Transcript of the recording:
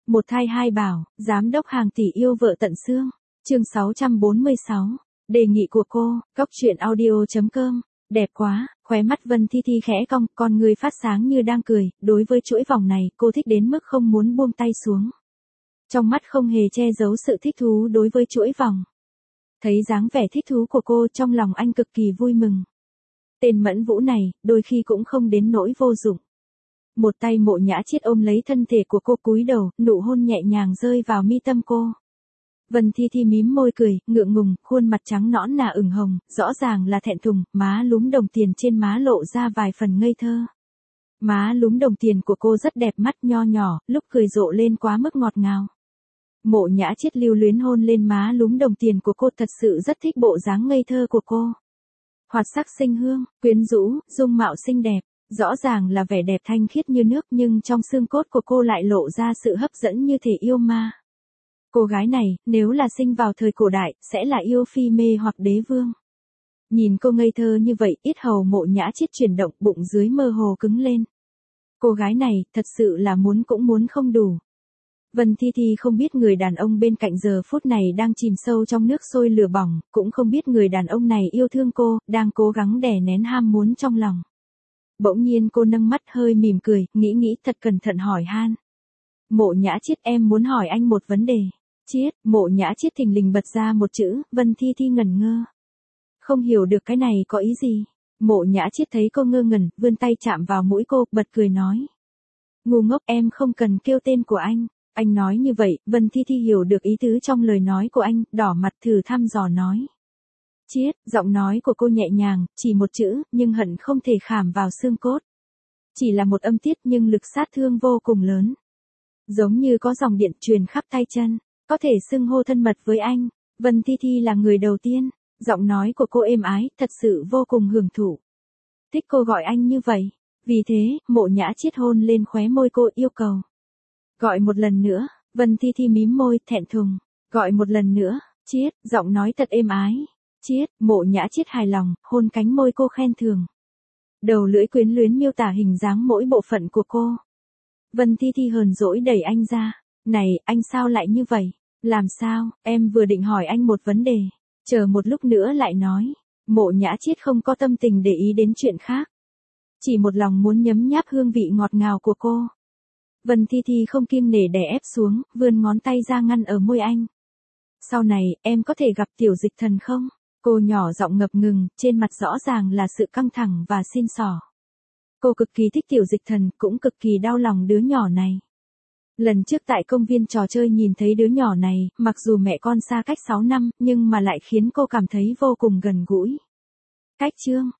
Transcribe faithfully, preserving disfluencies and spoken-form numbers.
Một thai hai bảo, giám đốc hàng tỷ yêu vợ tận xương. Chương sáu trăm bốn mươi sáu. Đề nghị của cô, cóc truyện audio chấm com. Đẹp quá, khóe mắt Vân Thi Thi khẽ cong, con người phát sáng như đang cười, đối với chuỗi vòng này, cô thích đến mức không muốn buông tay xuống. Trong mắt không hề che giấu sự thích thú đối với chuỗi vòng. Thấy dáng vẻ thích thú của cô, trong lòng anh cực kỳ vui mừng. Tên Mẫn Vũ này, đôi khi cũng không đến nỗi vô dụng. Một tay Mộ Nhã Chiết ôm lấy thân thể của cô, cúi đầu, nụ hôn nhẹ nhàng rơi vào mi tâm cô. Vân Thi Thi mím môi cười, ngượng ngùng, khuôn mặt trắng nõn nà ửng hồng, rõ ràng là thẹn thùng, má lúm đồng tiền trên má lộ ra vài phần ngây thơ. Má lúm đồng tiền của cô rất đẹp, mắt nho nhỏ, lúc cười rộ lên quá mức ngọt ngào. Mộ Nhã Chiết lưu luyến hôn lên má lúm đồng tiền của cô, thật sự rất thích bộ dáng ngây thơ của cô. Hoạt sắc sinh hương, quyến rũ, dung mạo xinh đẹp, rõ ràng là vẻ đẹp thanh khiết như nước, nhưng trong xương cốt của cô lại lộ ra sự hấp dẫn như thể yêu ma. Cô gái này, nếu là sinh vào thời cổ đại, sẽ là yêu phi mê hoặc đế vương. Nhìn cô ngây thơ như vậy, yết hầu Mộ Nhã Chiết chuyển động, bụng dưới mơ hồ cứng lên. Cô gái này, thật sự là muốn cũng muốn không đủ. Vân Thi Thi không biết người đàn ông bên cạnh giờ phút này đang chìm sâu trong nước sôi lửa bỏng, cũng không biết người đàn ông này yêu thương cô, đang cố gắng đè nén ham muốn trong lòng. Bỗng nhiên cô nâng mắt hơi mỉm cười, nghĩ nghĩ thật cẩn thận hỏi han. Mộ Nhã Chiết, em muốn hỏi anh một vấn đề. Chiết, Mộ Nhã Chiết thình lình bật ra một chữ, Vân Thi Thi ngẩn ngơ. Không hiểu được cái này có ý gì. Mộ Nhã Chiết thấy cô ngơ ngẩn, vươn tay chạm vào mũi cô, bật cười nói. Ngu ngốc, em không cần kêu tên của anh. Anh nói như vậy, Vân Thi Thi hiểu được ý tứ trong lời nói của anh, đỏ mặt thử thăm dò nói. Chiết, giọng nói của cô nhẹ nhàng, chỉ một chữ, nhưng hận không thể khảm vào xương cốt. Chỉ là một âm tiết nhưng lực sát thương vô cùng lớn. Giống như có dòng điện truyền khắp tay chân, có thể xưng hô thân mật với anh. Vân Thi Thi là người đầu tiên, giọng nói của cô êm ái, thật sự vô cùng hưởng thụ. Thích cô gọi anh như vậy. Vì thế, Mộ Nhã Chiết hôn lên khóe môi cô, yêu cầu. Gọi một lần nữa, Vân Thi Thi mím môi, thẹn thùng. Gọi một lần nữa, Chiết, giọng nói thật êm ái. Chiết, Mộ Nhã Chiết hài lòng, hôn cánh môi cô khen thường. Đầu lưỡi quyến luyến miêu tả hình dáng mỗi bộ phận của cô. Vân Thi Thi hờn dỗi đẩy anh ra. Này, anh sao lại như vậy? Làm sao, em vừa định hỏi anh một vấn đề. Chờ một lúc nữa lại nói. Mộ Nhã Chiết không có tâm tình để ý đến chuyện khác. Chỉ một lòng muốn nhấm nháp hương vị ngọt ngào của cô. Vân Thi Thi không kiêng nể đè ép xuống, vươn ngón tay ra ngăn ở môi anh. Sau này, em có thể gặp Tiểu Dịch Thần không? Cô nhỏ giọng ngập ngừng, trên mặt rõ ràng là sự căng thẳng và xin xỏ. Cô cực kỳ thích Tiểu Dịch Thần, cũng cực kỳ đau lòng đứa nhỏ này. Lần trước tại công viên trò chơi nhìn thấy đứa nhỏ này, mặc dù mẹ con xa cách sáu năm, nhưng mà lại khiến cô cảm thấy vô cùng gần gũi. Cách chương,